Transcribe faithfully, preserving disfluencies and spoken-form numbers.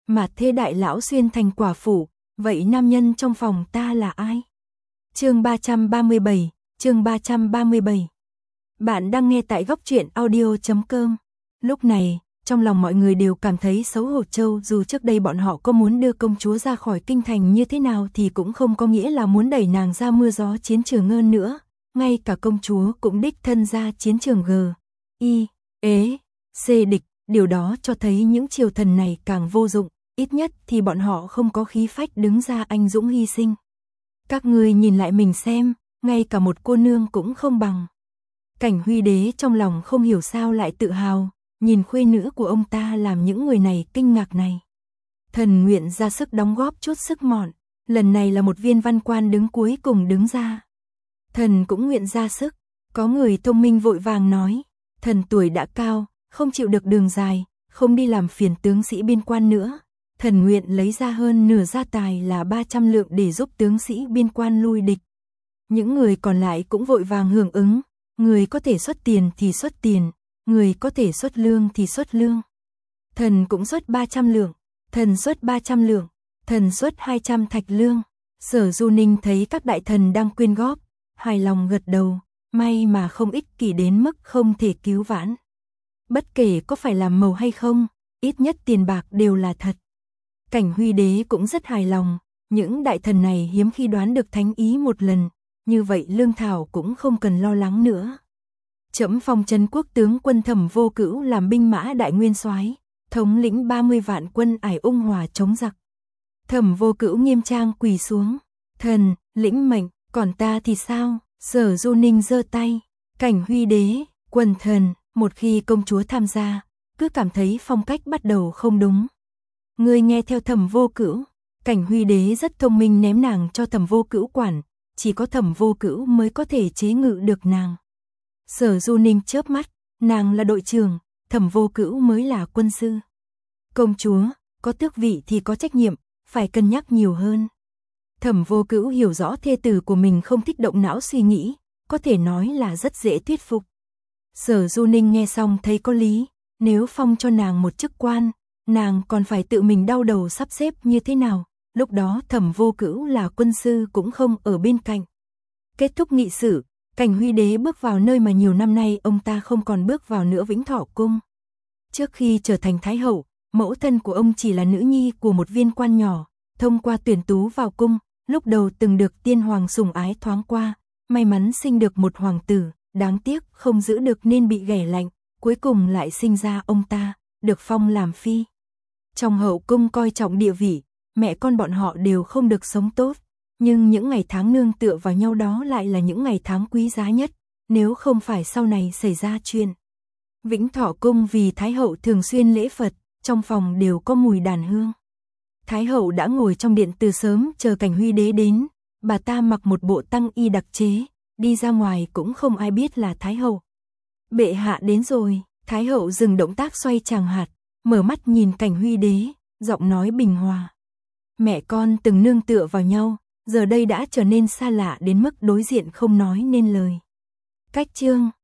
Mà thế đại lão xuyên thành quả phụ, vậy nam nhân trong phòng ta là ai? Chương ba trăm ba mươi bảy, chương ba trăm ba mươi bảy. Bạn đang nghe tại góc truyện audio chấm com. Lúc này, trong lòng mọi người đều cảm thấy xấu hổ trâu, dù trước đây bọn họ có muốn đưa công chúa ra khỏi kinh thành như thế nào thì cũng không có nghĩa là muốn đẩy nàng ra mưa gió chiến trường hơn nữa. Ngay cả công chúa cũng đích thân ra chiến trường G, I, ế, C địch, điều đó cho thấy những triều thần này càng vô dụng, ít nhất thì bọn họ không có khí phách đứng ra anh dũng hy sinh. Các người nhìn lại mình xem, ngay cả một cô nương cũng không bằng. Cảnh Huy Đế trong lòng không hiểu sao lại tự hào, nhìn khuê nữ của ông ta làm những người này kinh ngạc này. Thần nguyện ra sức đóng góp chút sức mọn, lần này là một viên văn quan đứng cuối cùng đứng ra. Thần cũng nguyện ra sức, có người thông minh vội vàng nói, thần tuổi đã cao, không chịu được đường dài, không đi làm phiền tướng sĩ biên quan nữa. Thần nguyện lấy ra hơn nửa gia tài là ba trăm lượng để giúp tướng sĩ biên quan lui địch. Những người còn lại cũng vội vàng hưởng ứng, người có thể xuất tiền thì xuất tiền, người có thể xuất lương thì xuất lương. Thần cũng xuất ba trăm lượng, thần xuất ba trăm lượng, thần xuất hai trăm thạch lương. Sở Du Ninh thấy các đại thần đang quyên góp, hài lòng gật đầu, may mà không ích kỷ đến mức không thể cứu vãn. Bất kể có phải làm màu hay không, ít nhất tiền bạc đều là thật. Cảnh Huy Đế cũng rất hài lòng, những đại thần này hiếm khi đoán được thánh ý một lần, như vậy lương thảo cũng không cần lo lắng nữa. Trẫm phong Trấn Quốc tướng quân Thẩm Vô Cữu làm binh mã đại nguyên soái, thống lĩnh ba mươi vạn quân ải ung hòa chống giặc. Thẩm Vô Cữu nghiêm trang quỳ xuống, thần, lĩnh mệnh, còn ta thì sao? Sở Du Ninh giơ tay, Cảnh Huy Đế, quần thần, một khi công chúa tham gia, cứ cảm thấy phong cách bắt đầu không đúng. Người nghe theo Thẩm Vô Cữu. Cảnh Huy Đế rất thông minh ném nàng cho Thẩm Vô Cữu quản, chỉ có Thẩm Vô Cữu mới có thể chế ngự được nàng. Sở Du Ninh chớp mắt, nàng là đội trưởng, Thẩm Vô Cữu mới là quân sư. Công chúa, có tước vị thì có trách nhiệm, phải cân nhắc nhiều hơn. Thẩm Vô Cữu hiểu rõ thê tử của mình không thích động não suy nghĩ, có thể nói là rất dễ thuyết phục. Sở Du Ninh nghe xong thấy có lý, nếu phong cho nàng một chức quan, nàng còn phải tự mình đau đầu sắp xếp như thế nào, lúc đó Thẩm Vô Cữu là quân sư cũng không ở bên cạnh. Kết thúc nghị sự, Cảnh Huy Đế bước vào nơi mà nhiều năm nay ông ta không còn bước vào nữa, Vĩnh Thọ Cung. Trước khi trở thành Thái Hậu, mẫu thân của ông chỉ là nữ nhi của một viên quan nhỏ, thông qua tuyển tú vào cung, lúc đầu từng được tiên hoàng sủng ái thoáng qua, may mắn sinh được một hoàng tử, đáng tiếc không giữ được nên bị ghẻ lạnh, cuối cùng lại sinh ra ông ta, được phong làm phi. Trong hậu cung coi trọng địa vị, mẹ con bọn họ đều không được sống tốt, nhưng những ngày tháng nương tựa vào nhau đó lại là những ngày tháng quý giá nhất, nếu không phải sau này xảy ra chuyện. Vĩnh Thọ Cung vì Thái Hậu thường xuyên lễ Phật, trong phòng đều có mùi đàn hương. Thái Hậu đã ngồi trong điện từ sớm chờ Cảnh Huy Đế đến, bà ta mặc một bộ tăng y đặc chế, đi ra ngoài cũng không ai biết là Thái Hậu. Bệ hạ đến rồi, Thái Hậu dừng động tác xoay tràng hạt, mở mắt nhìn Cảnh Huy Đế, giọng nói bình hòa. Mẹ con từng nương tựa vào nhau, giờ đây đã trở nên xa lạ đến mức đối diện không nói nên lời. Cách chương